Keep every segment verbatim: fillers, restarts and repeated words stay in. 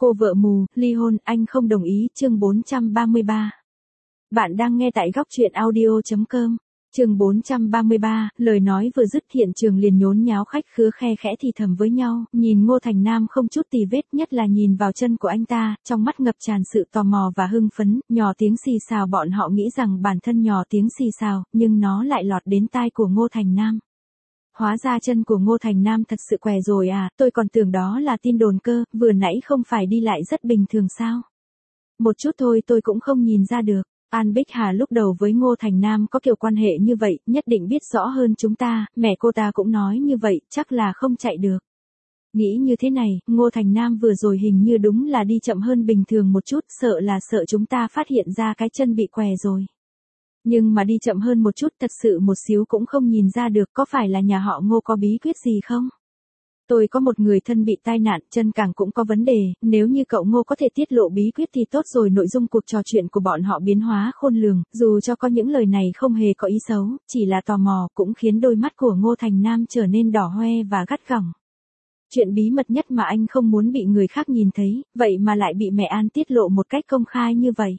Cô vợ mù, ly hôn, anh không đồng ý, chương bốn trăm ba mươi ba. Bạn đang nghe tại góc truyện audio chấm com. Chương bốn trăm ba mươi ba, lời nói vừa dứt hiện trường liền nhốn nháo khách khứa khe khẽ thì thầm với nhau, nhìn Ngô Thành Nam không chút tì vết, nhất là nhìn vào chân của anh ta, trong mắt ngập tràn sự tò mò và hưng phấn, nhỏ tiếng xì xào bọn họ nghĩ rằng bản thân nhỏ tiếng xì xào, nhưng nó lại lọt đến tai của Ngô Thành Nam. Hóa ra chân của Ngô Thành Nam thật sự què rồi à, tôi còn tưởng đó là tin đồn cơ, vừa nãy không phải đi lại rất bình thường sao? Một chút thôi tôi cũng không nhìn ra được. An Bích Hà lúc đầu với Ngô Thành Nam có kiểu quan hệ như vậy, nhất định biết rõ hơn chúng ta, mẹ cô ta cũng nói như vậy, chắc là không chạy được. Nghĩ như thế này, Ngô Thành Nam vừa rồi hình như đúng là đi chậm hơn bình thường một chút, sợ là sợ chúng ta phát hiện ra cái chân bị què rồi. Nhưng mà đi chậm hơn một chút thật sự một xíu cũng không nhìn ra được có phải là nhà họ Ngô có bí quyết gì không? Tôi có một người thân bị tai nạn, chân càng cũng có vấn đề, nếu như cậu Ngô có thể tiết lộ bí quyết thì tốt rồi. Nội dung cuộc trò chuyện của bọn họ biến hóa khôn lường, dù cho có những lời này không hề có ý xấu, chỉ là tò mò cũng khiến đôi mắt của Ngô Thành Nam trở nên đỏ hoe và gắt gỏng. Chuyện bí mật nhất mà anh không muốn bị người khác nhìn thấy, vậy mà lại bị mẹ An tiết lộ một cách công khai như vậy.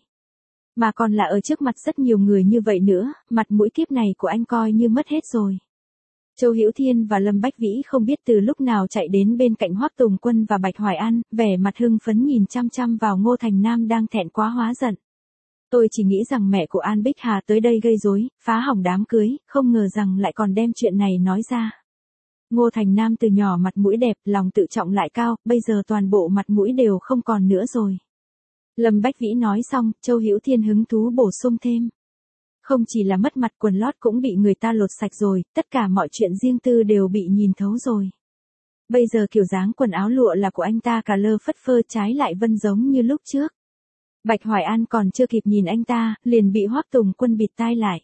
Mà còn là ở trước mặt rất nhiều người như vậy nữa, mặt mũi kiếp này của anh coi như mất hết rồi. Châu Hữu Thiên và Lâm Bách Vĩ không biết từ lúc nào chạy đến bên cạnh Hoắc Tùng Quân và Bạch Hoài An, vẻ mặt hưng phấn nhìn chăm chăm vào Ngô Thành Nam đang thẹn quá hóa giận. Tôi chỉ nghĩ rằng mẹ của An Bích Hà tới đây gây rối, phá hỏng đám cưới, không ngờ rằng lại còn đem chuyện này nói ra. Ngô Thành Nam từ nhỏ mặt mũi đẹp, lòng tự trọng lại cao, bây giờ toàn bộ mặt mũi đều không còn nữa rồi. Lâm Bách Vĩ nói xong, Châu Hữu Thiên hứng thú bổ sung thêm. Không chỉ là mất mặt, quần lót cũng bị người ta lột sạch rồi, tất cả mọi chuyện riêng tư đều bị nhìn thấu rồi. Bây giờ kiểu dáng quần áo lụa là của anh ta cả lơ phất phơ, trái lại vân giống như lúc trước. Bạch Hoài An còn chưa kịp nhìn anh ta, liền bị Hoắc Tùng Quân bịt tai lại.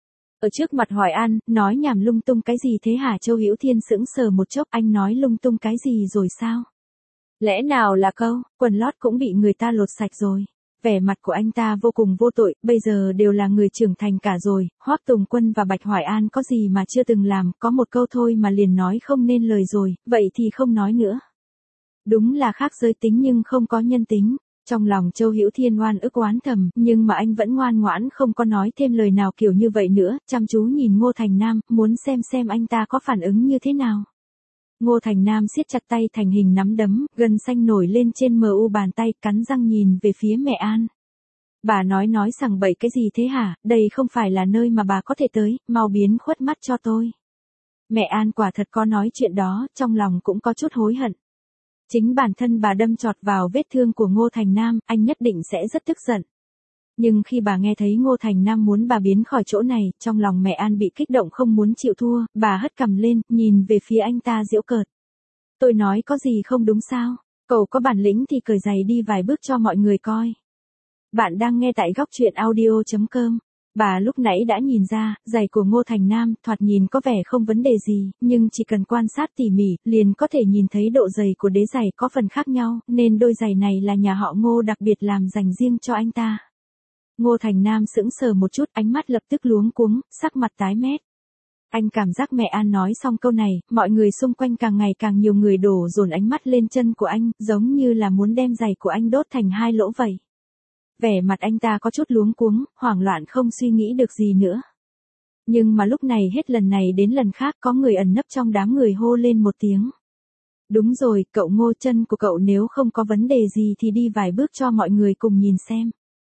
Ở trước mặt Hoài An, nói nhảm lung tung cái gì thế hả? Châu Hữu Thiên sững sờ một chốc, anh nói lung tung cái gì rồi sao? Lẽ nào là câu, quần lót cũng bị người ta lột sạch rồi. Vẻ mặt của anh ta vô cùng vô tội, bây giờ đều là người trưởng thành cả rồi, Hoắc Tùng Quân và Bạch Hoài An có gì mà chưa từng làm, có một câu thôi mà liền nói không nên lời rồi, vậy thì không nói nữa. Đúng là khác giới tính nhưng không có nhân tính. Trong lòng Châu Hữu Thiên oan ức oán thầm, nhưng mà anh vẫn ngoan ngoãn không có nói thêm lời nào kiểu như vậy nữa, chăm chú nhìn Ngô Thành Nam, muốn xem xem anh ta có phản ứng như thế nào. Ngô Thành Nam siết chặt tay thành hình nắm đấm, gân xanh nổi lên trên mờ u bàn tay, cắn răng nhìn về phía mẹ An. Bà nói nói sằng bậy cái gì thế hả, đây không phải là nơi mà bà có thể tới, mau biến khuất mắt cho tôi. Mẹ An quả thật có nói chuyện đó, trong lòng cũng có chút hối hận. Chính bản thân bà đâm chọt vào vết thương của Ngô Thành Nam, anh nhất định sẽ rất tức giận. Nhưng khi bà nghe thấy Ngô Thành Nam muốn bà biến khỏi chỗ này, trong lòng mẹ An bị kích động không muốn chịu thua, bà hất cằm lên, nhìn về phía anh ta giễu cợt. Tôi nói có gì không đúng sao? Cậu có bản lĩnh thì cởi giày đi vài bước cho mọi người coi. Bạn đang nghe tại góc truyện audio chấm com. Bà lúc nãy đã nhìn ra, giày của Ngô Thành Nam thoạt nhìn có vẻ không vấn đề gì, nhưng chỉ cần quan sát tỉ mỉ, liền có thể nhìn thấy độ dày của đế giày có phần khác nhau, nên đôi giày này là nhà họ Ngô đặc biệt làm dành riêng cho anh ta. Ngô Thành Nam sững sờ một chút, ánh mắt lập tức luống cuống, sắc mặt tái mét. Anh cảm giác mẹ An nói xong câu này, mọi người xung quanh càng ngày càng nhiều người đổ dồn ánh mắt lên chân của anh, giống như là muốn đem giày của anh đốt thành hai lỗ vậy. Vẻ mặt anh ta có chút luống cuống, hoảng loạn không suy nghĩ được gì nữa. Nhưng mà lúc này hết lần này đến lần khác có người ẩn nấp trong đám người hô lên một tiếng. Đúng rồi, cậu Ngô, chân của cậu nếu không có vấn đề gì thì đi vài bước cho mọi người cùng nhìn xem.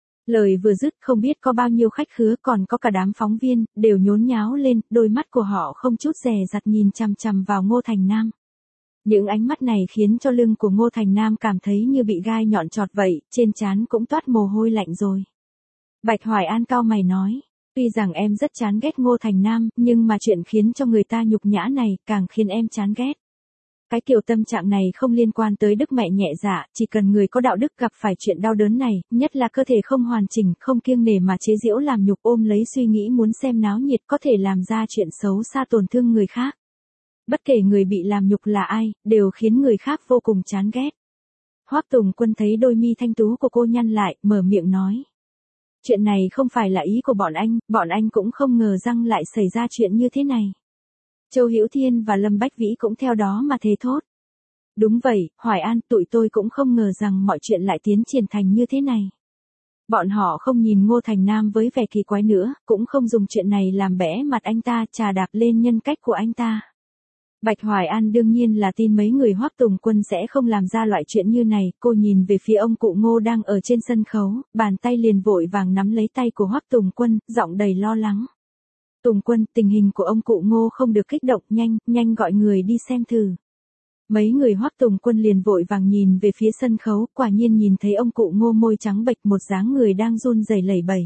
Lời vừa dứt không biết có bao nhiêu khách khứa còn có cả đám phóng viên, đều nhốn nháo lên, đôi mắt của họ không chút dè dặt nhìn chằm chằm vào Ngô Thành Nam. Những ánh mắt này khiến cho lưng của Ngô Thành Nam cảm thấy như bị gai nhọn chọt vậy, trên trán cũng toát mồ hôi lạnh rồi. Bạch Hoài An cau mày nói, tuy rằng em rất chán ghét Ngô Thành Nam, nhưng mà chuyện khiến cho người ta nhục nhã này, càng khiến em chán ghét. Cái kiểu tâm trạng này không liên quan tới đức mẹ nhẹ dạ, chỉ cần người có đạo đức gặp phải chuyện đau đớn này, nhất là cơ thể không hoàn chỉnh, không kiêng nể mà chế giễu làm nhục, ôm lấy suy nghĩ muốn xem náo nhiệt, có thể làm ra chuyện xấu xa tổn thương người khác. Bất kể người bị làm nhục là ai, đều khiến người khác vô cùng chán ghét. Hoắc Tùng Quân thấy đôi mi thanh tú của cô nhăn lại, mở miệng nói. Chuyện này không phải là ý của bọn anh, bọn anh cũng không ngờ rằng lại xảy ra chuyện như thế này. Châu Hữu Thiên và Lâm Bách Vĩ cũng theo đó mà thề thốt. Đúng vậy, Hoài An, tụi tôi cũng không ngờ rằng mọi chuyện lại tiến triển thành như thế này. Bọn họ không nhìn Ngô Thành Nam với vẻ kỳ quái nữa, cũng không dùng chuyện này làm bẽ mặt anh ta, chà đạp lên nhân cách của anh ta. Bạch Hoài An đương nhiên là tin mấy người Hoắc Tùng Quân sẽ không làm ra loại chuyện như này, cô nhìn về phía ông cụ Ngô đang ở trên sân khấu, bàn tay liền vội vàng nắm lấy tay của Hoắc Tùng Quân, giọng đầy lo lắng. Tùng Quân, tình hình của ông cụ Ngô không được kích động, nhanh, nhanh gọi người đi xem thử. Mấy người Hoắc Tùng Quân liền vội vàng nhìn về phía sân khấu, quả nhiên nhìn thấy ông cụ Ngô môi trắng bệch một dáng người đang run rẩy lẩy bẩy.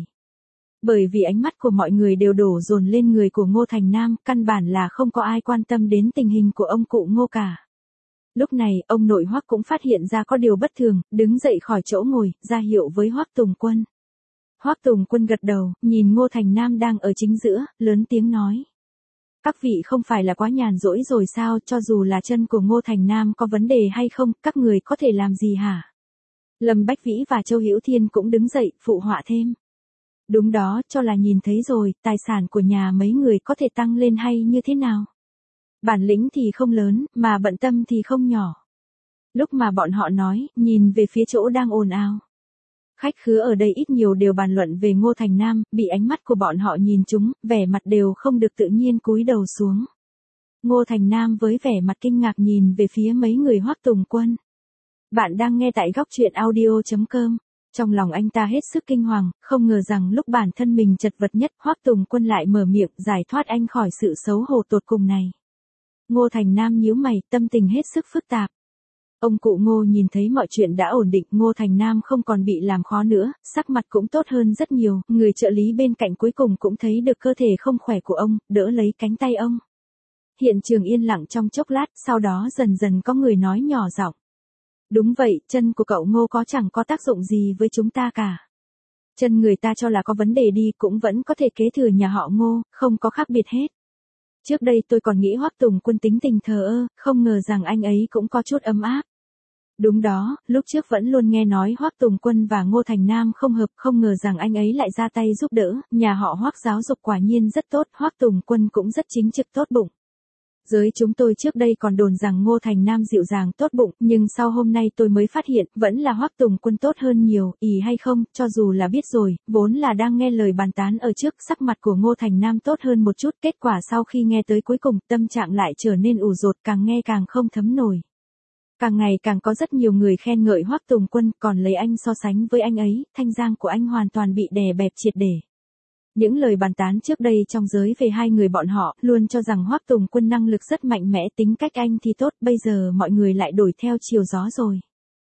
Bởi vì ánh mắt của mọi người đều đổ dồn lên người của Ngô Thành Nam, căn bản là không có ai quan tâm đến tình hình của ông cụ Ngô cả. Lúc này, ông nội Hoắc cũng phát hiện ra có điều bất thường, đứng dậy khỏi chỗ ngồi, ra hiệu với Hoắc Tùng Quân. Hoắc Tùng Quân gật đầu, nhìn Ngô Thành Nam đang ở chính giữa, lớn tiếng nói. Các vị không phải là quá nhàn rỗi rồi sao, cho dù là chân của Ngô Thành Nam có vấn đề hay không, các người có thể làm gì hả? Lâm Bách Vĩ và Châu Hữu Thiên cũng đứng dậy, phụ họa thêm. Đúng đó, cho là nhìn thấy rồi, tài sản của nhà mấy người có thể tăng lên hay như thế nào? Bản lĩnh thì không lớn, mà bận tâm thì không nhỏ. Lúc mà bọn họ nói, nhìn về phía chỗ đang ồn ào. Khách khứa ở đây ít nhiều đều bàn luận về Ngô Thành Nam, bị ánh mắt của bọn họ nhìn chúng, vẻ mặt đều không được tự nhiên cúi đầu xuống. Ngô Thành Nam với vẻ mặt kinh ngạc nhìn về phía mấy người Hoắc Tùng Quân. Bạn đang nghe tại góc truyện audio chấm com. Trong lòng anh ta hết sức kinh hoàng, không ngờ rằng lúc bản thân mình chật vật nhất, Hoắc Tùng Quân lại mở miệng giải thoát anh khỏi sự xấu hổ tột cùng này. Ngô Thành Nam nhíu mày, tâm tình hết sức phức tạp. Ông cụ Ngô nhìn thấy mọi chuyện đã ổn định, Ngô Thành Nam không còn bị làm khó nữa, sắc mặt cũng tốt hơn rất nhiều, người trợ lý bên cạnh cuối cùng cũng thấy được cơ thể không khỏe của ông, đỡ lấy cánh tay ông. Hiện trường yên lặng trong chốc lát, sau đó dần dần có người nói nhỏ giọng. Đúng vậy, chân của cậu Ngô có chẳng có tác dụng gì với chúng ta cả. Chân người ta cho là có vấn đề đi cũng vẫn có thể kế thừa nhà họ Ngô, không có khác biệt hết. Trước đây tôi còn nghĩ Hoắc Tùng Quân tính tình thờ ơ, không ngờ rằng anh ấy cũng có chút ấm áp. Đúng đó, lúc trước vẫn luôn nghe nói Hoắc Tùng Quân và Ngô Thành Nam không hợp, không ngờ rằng anh ấy lại ra tay giúp đỡ, nhà họ Hoắc giáo dục quả nhiên rất tốt, Hoắc Tùng Quân cũng rất chính trực tốt bụng. Giới chúng tôi trước đây còn đồn rằng Ngô Thành Nam dịu dàng tốt bụng, nhưng sau hôm nay tôi mới phát hiện, vẫn là Hoắc Tùng Quân tốt hơn nhiều, ì hay không, cho dù là biết rồi, vốn là đang nghe lời bàn tán ở trước, sắc mặt của Ngô Thành Nam tốt hơn một chút, kết quả sau khi nghe tới cuối cùng, tâm trạng lại trở nên ủ rột, càng nghe càng không thấm nổi. Càng ngày càng có rất nhiều người khen ngợi Hoắc Tùng Quân, còn lấy anh so sánh với anh ấy, thanh danh của anh hoàn toàn bị đè bẹp triệt để. Những lời bàn tán trước đây trong giới về hai người bọn họ, luôn cho rằng Hoắc Tùng Quân năng lực rất mạnh mẽ, tính cách anh thì tốt, bây giờ mọi người lại đổi theo chiều gió rồi.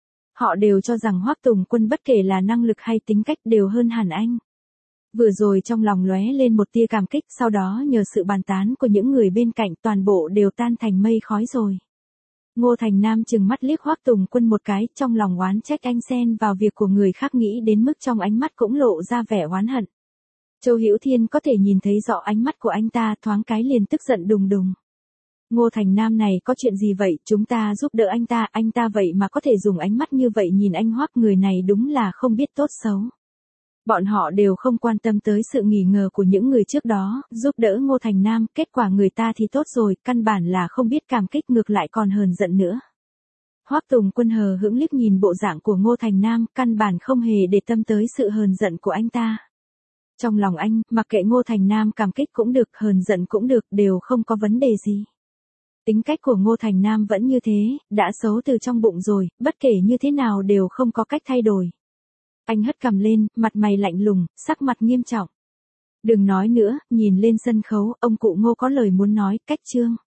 Họ đều cho rằng Hoắc Tùng Quân bất kể là năng lực hay tính cách đều hơn hẳn anh. Vừa rồi trong lòng lóe lên một tia cảm kích, sau đó nhờ sự bàn tán của những người bên cạnh toàn bộ đều tan thành mây khói rồi. Ngô Thành Nam chừng mắt liếc Hoắc Tùng Quân một cái, trong lòng oán trách anh xen vào việc của người khác, nghĩ đến mức trong ánh mắt cũng lộ ra vẻ oán hận. Châu Hữu Thiên có thể nhìn thấy rõ ánh mắt của anh ta, thoáng cái liền tức giận đùng đùng. Ngô Thành Nam này có chuyện gì vậy, chúng ta giúp đỡ anh ta, anh ta vậy mà có thể dùng ánh mắt như vậy nhìn anh Hoắc, người này đúng là không biết tốt xấu. Bọn họ đều không quan tâm tới sự nghi ngờ của những người trước đó, giúp đỡ Ngô Thành Nam, kết quả người ta thì tốt rồi, căn bản là không biết cảm kích, ngược lại còn hờn giận nữa. Hoắc Tùng Quân hờ hững liếc nhìn bộ dạng của Ngô Thành Nam, căn bản không hề để tâm tới sự hờn giận của anh ta. Trong lòng anh, mặc kệ Ngô Thành Nam cảm kích cũng được, hờn giận cũng được, đều không có vấn đề gì. Tính cách của Ngô Thành Nam vẫn như thế, đã xấu từ trong bụng rồi, bất kể như thế nào đều không có cách thay đổi. Anh hất cằm lên, mặt mày lạnh lùng, sắc mặt nghiêm trọng. Đừng nói nữa, nhìn lên sân khấu, ông cụ Ngô có lời muốn nói, cách chương.